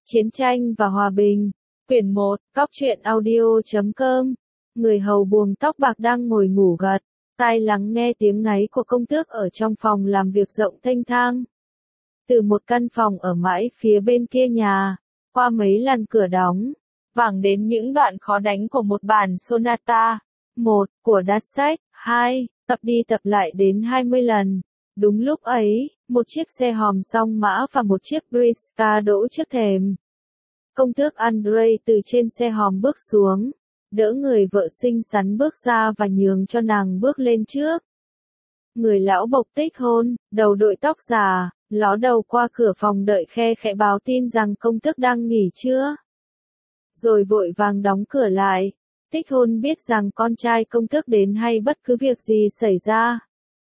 Chiến tranh và hòa bình. Quyển 1, Góc truyện audio.com. Người hầu buồng tóc bạc đang ngồi ngủ gật, tai lắng nghe tiếng ngáy của công tước ở trong phòng làm việc rộng thênh thang. Từ một căn phòng ở mãi phía bên kia nhà, qua mấy làn cửa đóng, vẳng đến những đoạn khó đánh của một bản sonata. 1, của Dvořák, 2, tập đi tập lại đến 20 lần. Đúng lúc ấy, một chiếc xe hòm song mã và một chiếc Briska đỗ trước thềm. Công tước Andrei từ trên xe hòm bước xuống, đỡ người vợ xinh xắn bước ra và nhường cho nàng bước lên trước. Người lão bộc Tích Hôn, đầu đội tóc già, ló đầu qua cửa phòng đợi khe khẽ báo tin rằng công tước đang nghỉ trưa. Rồi vội vàng đóng cửa lại. Tích Hôn biết rằng con trai công tước đến hay bất cứ việc gì xảy ra,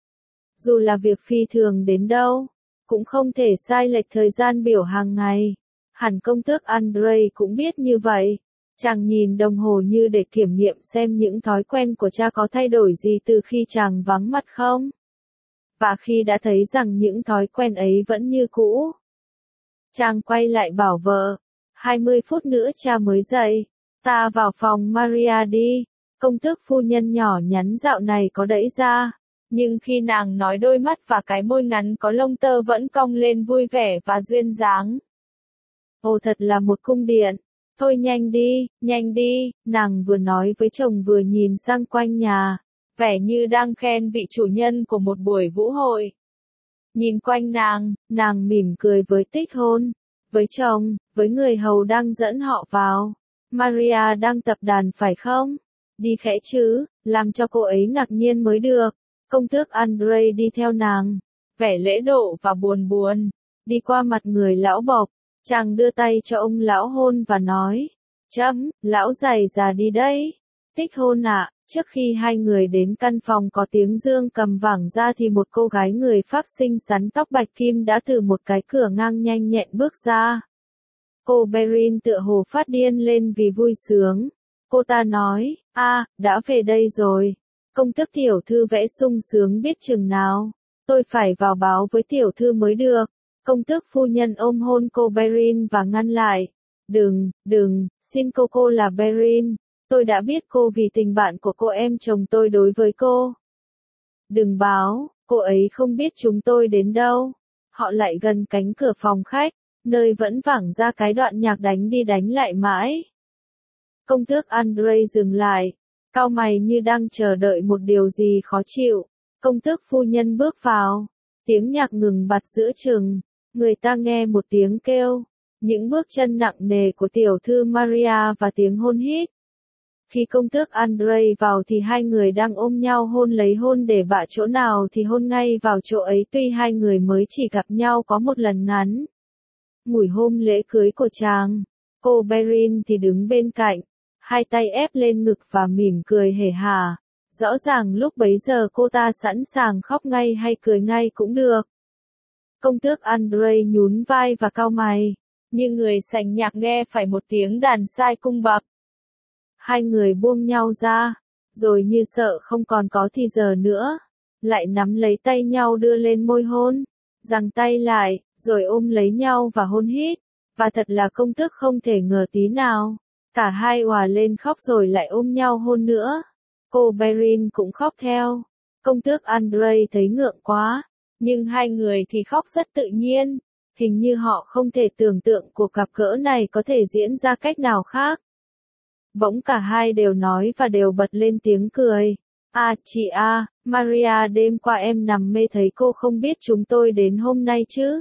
dù là việc phi thường đến đâu, cũng không thể sai lệch thời gian biểu hàng ngày. Hẳn công tước Andrei cũng biết như vậy. Chàng nhìn đồng hồ như để kiểm nghiệm xem những thói quen của cha có thay đổi gì từ khi chàng vắng mặt không. Và khi đã thấy rằng những thói quen ấy vẫn như cũ, chàng quay lại bảo vợ, 20 phút nữa cha mới dậy, ta vào phòng Maria đi. Công tước phu nhân nhỏ nhắn dạo này có đẫy ra, nhưng khi nàng nói đôi mắt và cái môi ngắn có lông tơ vẫn cong lên vui vẻ và duyên dáng. Ồ, thật là một cung điện. Thôi nhanh đi, nàng vừa nói với chồng vừa nhìn sang quanh nhà, vẻ như đang khen vị chủ nhân của một buổi vũ hội. Nhìn quanh nàng mỉm cười với Tích Hôn, với chồng, với người hầu đang dẫn họ vào. Maria đang tập đàn phải không? Đi khẽ chứ, làm cho cô ấy ngạc nhiên mới được. Công tước Andrei đi theo nàng, vẻ lễ độ và buồn, đi qua mặt người lão bộc. Chàng đưa tay cho ông lão Hôn và nói, lão giày già đi đây. Tích Hôn ạ. Trước khi hai người đến căn phòng có tiếng dương cầm vẳng ra thì một cô gái người Pháp xinh xắn tóc bạch kim đã từ một cái cửa ngang nhanh nhẹn bước ra. Cô Berin tựa hồ phát điên lên vì vui sướng. Cô ta nói, đã về đây rồi. Công tước tiểu thư vẽ sung sướng biết chừng nào. Tôi phải vào báo với tiểu thư mới được. Công tước phu nhân ôm hôn cô Berin và ngăn lại. Đừng, xin cô là Berin. Tôi đã biết cô vì tình bạn của cô em chồng tôi đối với cô. Đừng báo, cô ấy không biết chúng tôi đến đâu. Họ lại gần cánh cửa phòng khách, nơi vẫn vẳng ra cái đoạn nhạc đánh đi đánh lại mãi. Công tước Andrei dừng lại, cau mày như đang chờ đợi một điều gì khó chịu. Công tước phu nhân bước vào, tiếng nhạc ngừng bặt giữa chừng, người ta nghe một tiếng kêu, những bước chân nặng nề của tiểu thư Maria và tiếng hôn hít. Khi công tước Andrei vào thì hai người đang ôm nhau hôn lấy hôn để bạ chỗ nào thì hôn ngay vào chỗ ấy, tuy hai người mới chỉ gặp nhau có một lần ngắn. Buổi hôm lễ cưới của chàng, cô Berin thì đứng bên cạnh, hai tay ép lên ngực và mỉm cười hề hà. Rõ ràng lúc bấy giờ cô ta sẵn sàng khóc ngay hay cười ngay cũng được. Công tước Andrei nhún vai và cau mày, như người sành nhạc nghe phải một tiếng đàn sai cung bậc. Hai người buông nhau ra, rồi như sợ không còn có thì giờ nữa, lại nắm lấy tay nhau đưa lên môi hôn, giằng tay lại, rồi ôm lấy nhau và hôn hít. Và thật là công tước không thể ngờ tí nào, cả hai òa lên khóc rồi lại ôm nhau hôn nữa. Cô Berin cũng khóc theo. Công tước Andrei thấy ngượng quá, nhưng hai người thì khóc rất tự nhiên, hình như họ không thể tưởng tượng cuộc gặp gỡ này có thể diễn ra cách nào khác. Bỗng cả hai đều nói và đều bật lên tiếng cười. Chị Maria, đêm qua em nằm mê thấy cô không biết chúng tôi đến hôm nay chứ?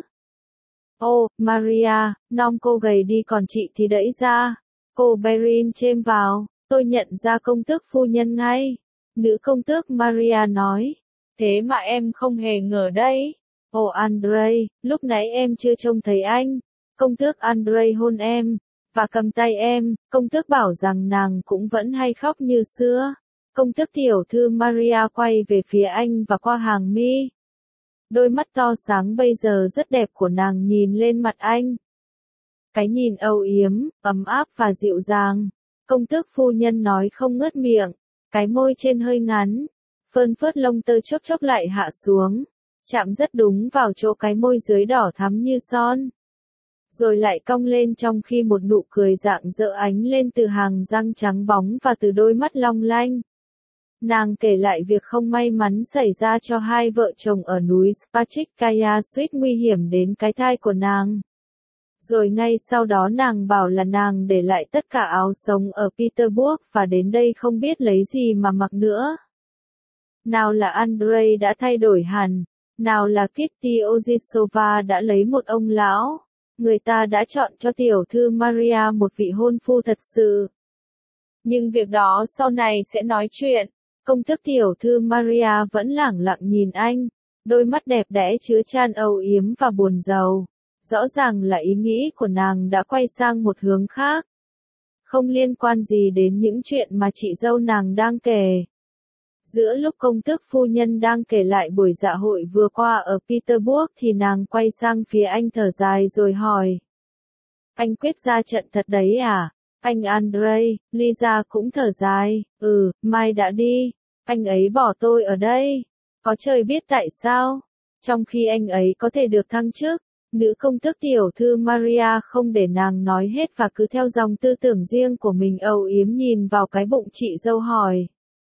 Maria, nom cô gầy đi còn chị thì đẫy ra. Cô Berin chêm vào, tôi nhận ra công tước phu nhân ngay. Nữ công tước Maria nói, thế mà em không hề ngờ đấy. Andrei, lúc nãy em chưa trông thấy anh. Công tước Andrei hôn em và cầm tay em. Công tước bảo rằng nàng cũng vẫn hay khóc như xưa. Công tước tiểu thư Maria quay về phía anh và qua hàng mi. Đôi mắt to sáng bây giờ rất đẹp của nàng nhìn lên mặt anh. Cái nhìn âu yếm, ấm áp và dịu dàng. Công tước phu nhân nói không ngớt miệng, cái môi trên hơi ngắn, phơn phớt lông tơ chốc lại hạ xuống, chạm rất đúng vào chỗ cái môi dưới đỏ thắm như son. rồi lại cong lên trong khi một nụ cười rạng rỡ ánh lên từ hàng răng trắng bóng và từ đôi mắt long lanh. Nàng kể lại việc không may mắn xảy ra cho hai vợ chồng ở núi Spachikaya suýt nguy hiểm đến cái thai của nàng. Rồi ngay sau đó nàng bảo là nàng để lại tất cả áo sống ở Petersburg và đến đây không biết lấy gì mà mặc nữa. Nào là Andrei đã thay đổi hẳn, nào là Kitty Ozisova đã lấy một ông lão. Người ta đã chọn cho tiểu thư Maria một vị hôn phu thật sự. Nhưng việc đó sau này sẽ nói chuyện. Công tước tiểu thư Maria vẫn lẳng lặng nhìn anh, đôi mắt đẹp đẽ chứa chan âu yếm và buồn rầu. Rõ ràng là ý nghĩ của nàng đã quay sang một hướng khác. Không liên quan gì đến những chuyện mà chị dâu nàng đang kể. Giữa lúc công tước phu nhân đang kể lại buổi dạ hội vừa qua ở Petersburg thì nàng quay sang phía anh thở dài rồi hỏi. Anh quyết ra trận thật đấy à? Anh Andrei, Lisa cũng thở dài, mai đã đi. Anh ấy bỏ tôi ở đây. Có trời biết tại sao? Trong khi anh ấy có thể được thăng chức. Nữ công tước tiểu thư Maria không để nàng nói hết và cứ theo dòng tư tưởng riêng của mình âu yếm nhìn vào cái bụng chị dâu hỏi.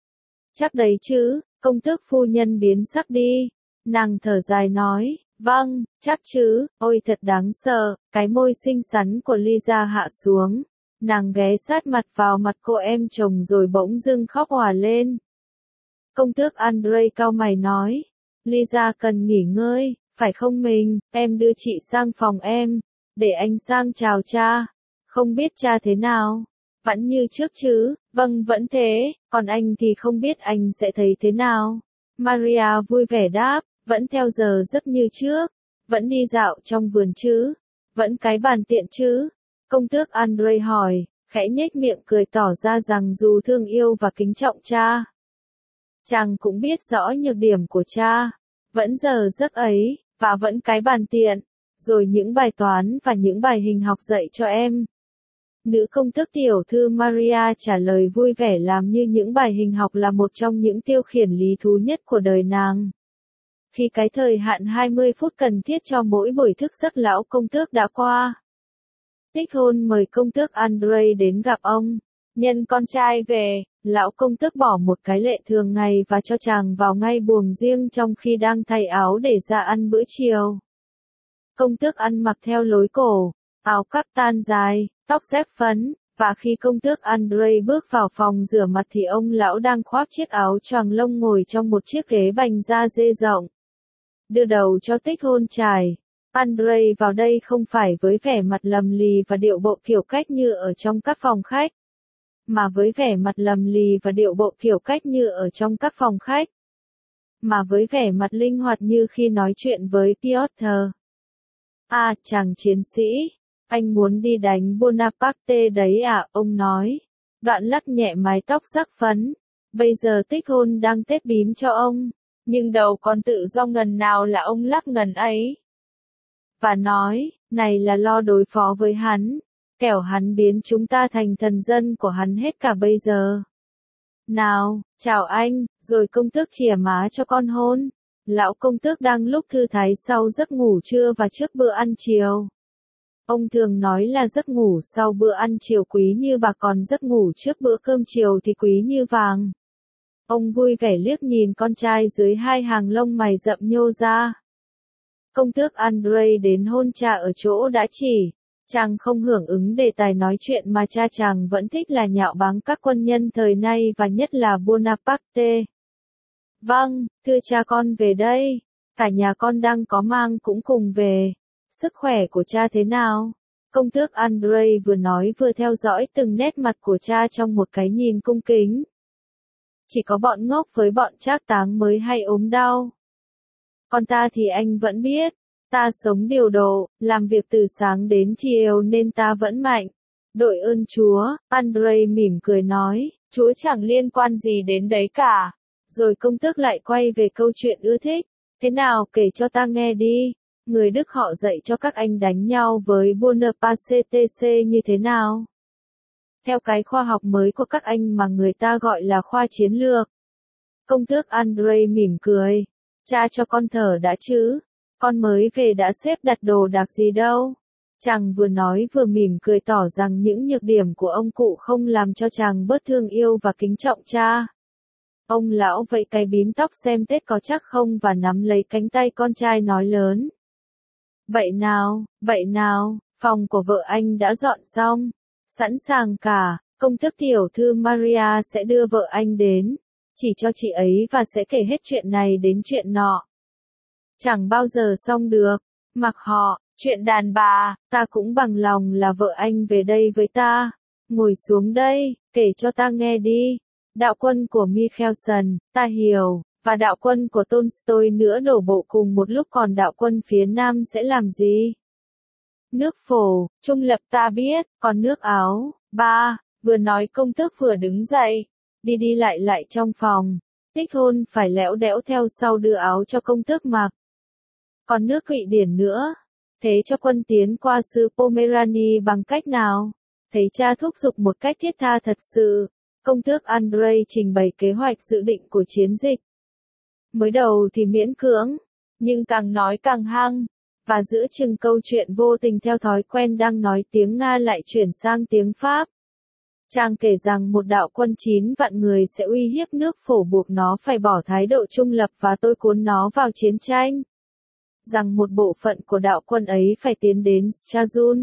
Chắc đấy chứ, công tước phu nhân biến sắc đi. Nàng thở dài nói, vâng, chắc chứ, ôi thật đáng sợ. Cái môi xinh xắn của Lisa hạ xuống. Nàng ghé sát mặt vào mặt cô em chồng rồi bỗng dưng khóc òa lên. Công tước Andrei cau mày nói, Lisa cần nghỉ ngơi. Phải không mình, em đưa chị sang phòng em, để anh sang chào cha. Không biết cha thế nào? Vẫn như trước chứ, vâng vẫn thế, còn anh thì không biết anh sẽ thấy thế nào. Maria vui vẻ đáp, vẫn theo giờ giấc như trước, vẫn đi dạo trong vườn chứ, vẫn cái bàn tiện chứ. Công tước Andrei hỏi, khẽ nhếch miệng cười tỏ ra rằng dù thương yêu và kính trọng cha, chàng cũng biết rõ nhược điểm của cha, vẫn giờ giấc ấy. Và vẫn cái bàn tiện, rồi những bài toán và những bài hình học dạy cho em. Nữ công tước tiểu thư Maria trả lời vui vẻ làm như những bài hình học là một trong những tiêu khiển lý thú nhất của đời nàng. Khi cái thời hạn 20 phút cần thiết cho mỗi buổi thức giấc lão công tước đã qua. Tikhon mời công tước Andrei đến gặp ông. Nhân con trai về, lão công tước bỏ một cái lệ thường ngày và cho chàng vào ngay buồng riêng trong khi đang thay áo để ra ăn bữa chiều. Công tước ăn mặc theo lối cổ, áo caftan dài, tóc dép phấn, và khi công tước Andrei bước vào phòng rửa mặt thì ông lão đang khoác chiếc áo choàng lông ngồi trong một chiếc ghế bành da dê rộng. Đưa đầu cho Tikhon trải. Andrei vào đây không phải với vẻ mặt lầm lì và điệu bộ kiểu cách như ở trong các phòng khách, mà với vẻ mặt lầm lì và điệu bộ kiểu cách như ở trong các phòng khách, mà với vẻ mặt linh hoạt như khi nói chuyện với Piotr. À, chàng chiến sĩ, anh muốn đi đánh Bonaparte đấy à, ông nói. Đoạn lắc nhẹ mái tóc sắc phấn. Bây giờ Tikhon đang tết bím cho ông, nhưng đầu còn tự do ngần nào là ông lắc ngần ấy. Và nói, này là lo đối phó với hắn. Kẻo hắn biến chúng ta thành thần dân của hắn hết cả bây giờ. Nào, chào anh, rồi công tước chìa má cho con hôn. Lão công tước đang lúc thư thái sau giấc ngủ trưa và trước bữa ăn chiều. Ông thường nói là giấc ngủ sau bữa ăn chiều quý như bạc còn giấc ngủ trước bữa cơm chiều thì quý như vàng. Ông vui vẻ liếc nhìn con trai dưới hai hàng lông mày rậm nhô ra. Công tước Andrei đến hôn cha ở chỗ đã chỉ. Chàng không hưởng ứng đề tài nói chuyện mà cha chàng vẫn thích là nhạo báng các quân nhân thời nay và nhất là Bonaparte. Vâng, thưa cha con về đây. Cả nhà con đang có mang cũng cùng về. Sức khỏe của cha thế nào? Công tước Andrei vừa nói vừa theo dõi từng nét mặt của cha trong một cái nhìn cung kính. Chỉ có bọn ngốc với bọn trác táng mới hay ốm đau. Còn ta thì anh vẫn biết. Ta sống điều độ, làm việc từ sáng đến chiều nên ta vẫn mạnh. Đội ơn Chúa, Andrei mỉm cười nói, Chúa chẳng liên quan gì đến đấy cả. Rồi công tước lại quay về câu chuyện ưa thích. Thế nào kể cho ta nghe đi. Người Đức họ dạy cho các anh đánh nhau với Bonaparte như thế nào? Theo cái khoa học mới của các anh mà người ta gọi là khoa chiến lược. Công tước Andrei mỉm cười. Cha cho con thở đã chứ. Con mới về đã xếp đặt đồ đạc gì đâu. Chàng vừa nói vừa mỉm cười tỏ rằng những nhược điểm của ông cụ không làm cho chàng bớt thương yêu và kính trọng cha. Ông lão vẫy cái bím tóc xem Tết có chắc không và nắm lấy cánh tay con trai nói lớn. Vậy nào, phòng của vợ anh đã dọn xong. Sẵn sàng cả, công tước tiểu thư Maria sẽ đưa vợ anh đến. Chỉ cho chị ấy và sẽ kể hết chuyện này đến chuyện nọ. Chẳng bao giờ xong được. Mặc họ, chuyện đàn bà, ta cũng bằng lòng là vợ anh về đây với ta. Ngồi xuống đây, kể cho ta nghe đi. Đạo quân của Michelson, ta hiểu, và đạo quân của Tolstoy nữa đổ bộ cùng một lúc, còn đạo quân phía Nam sẽ làm gì? Nước Phổ, trung lập ta biết, còn nước Áo, ba, vừa nói công tước vừa đứng dậy, đi lại trong phòng. Tích Hôn phải lẽo đẽo theo sau đưa áo cho công tước mặc. Còn nước Thụy Điển nữa, thế cho quân tiến qua xứ Pomerania bằng cách nào? Thấy cha thúc giục một cách thiết tha thật sự, công tước Andrei trình bày kế hoạch dự định của chiến dịch. Mới đầu thì miễn cưỡng, nhưng càng nói càng hăng, và giữa chừng câu chuyện vô tình theo thói quen đang nói tiếng Nga lại chuyển sang tiếng Pháp. Chàng kể rằng một đạo quân 9 vạn người sẽ uy hiếp nước Phổ, buộc nó phải bỏ thái độ trung lập và tôi cuốn nó vào chiến tranh. Rằng một bộ phận của đạo quân ấy phải tiến đến Stralsund,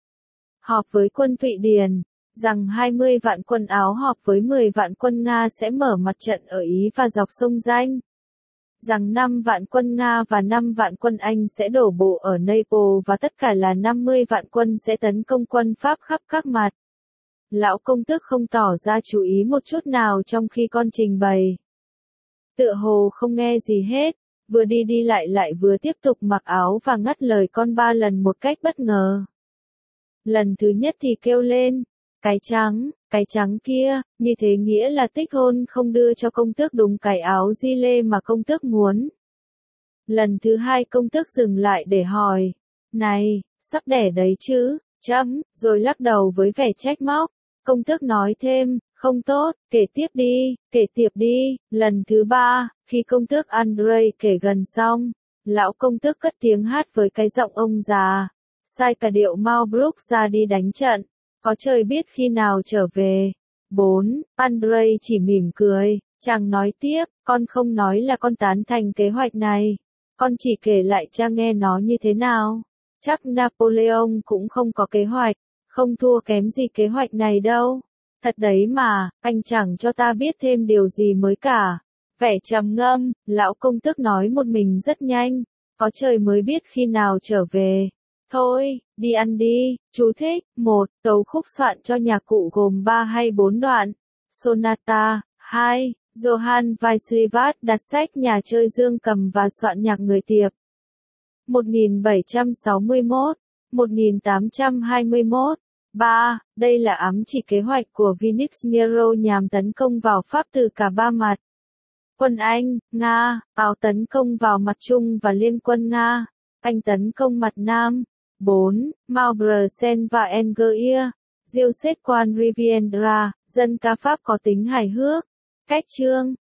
họp với quân Thụy Điển, rằng 20 vạn quân Áo họp với 10 vạn quân Nga sẽ mở mặt trận ở Ý và dọc sông Danh. Rằng 5 vạn quân Nga và 5 vạn quân Anh sẽ đổ bộ ở Naples và tất cả là 50 vạn quân sẽ tấn công quân Pháp khắp các mặt. Lão công tước không tỏ ra chú ý một chút nào trong khi con trình bày. Tựa hồ không nghe gì hết, vừa đi lại vừa tiếp tục mặc áo và ngắt lời con 3 lần một cách bất ngờ. Lần thứ nhất thì kêu lên, cái trắng kia, như thế nghĩa là Tích Hôn không đưa cho công tước đúng cái áo di lê mà công tước muốn. Lần thứ hai công tước dừng lại để hỏi, này, sắp đẻ đấy chứ, rồi lắc đầu với vẻ trách móc. Công tước nói thêm, không tốt, kể tiếp đi. Lần thứ ba, khi công tước Andrei kể gần xong, lão công tước cất tiếng hát với cái giọng ông già, sai cả điệu Malbruk ra đi đánh trận, có trời biết khi nào trở về. 4. Andrei chỉ mỉm cười, chàng nói tiếp, con không nói là con tán thành kế hoạch này, con chỉ kể lại cha nghe nó như thế nào. Chắc Napoleon cũng không có kế hoạch, không thua kém gì kế hoạch này đâu. Thật đấy mà, anh chẳng cho ta biết thêm điều gì mới cả. Vẻ trầm ngâm, lão công tước nói một mình rất nhanh, có trời mới biết khi nào trở về. Thôi, đi ăn đi. Chú thích, 1. Tấu khúc soạn cho nhạc cụ gồm 3 hay 4 đoạn. Sonata. 2. Johann Weisslewat đặt sách nhà chơi dương cầm và soạn nhạc người Tiệp. 1761, 1821. 3. Đây là ám chỉ kế hoạch của Vinix Nero nhằm tấn công vào Pháp từ cả ba mặt. Quân Anh, Nga, Áo tấn công vào mặt Trung và liên quân Nga, Anh tấn công mặt Nam. 4. Maubrsen và Enguier, Diêu xếp quan Riviera, dân ca Pháp có tính hài hước. Cách chương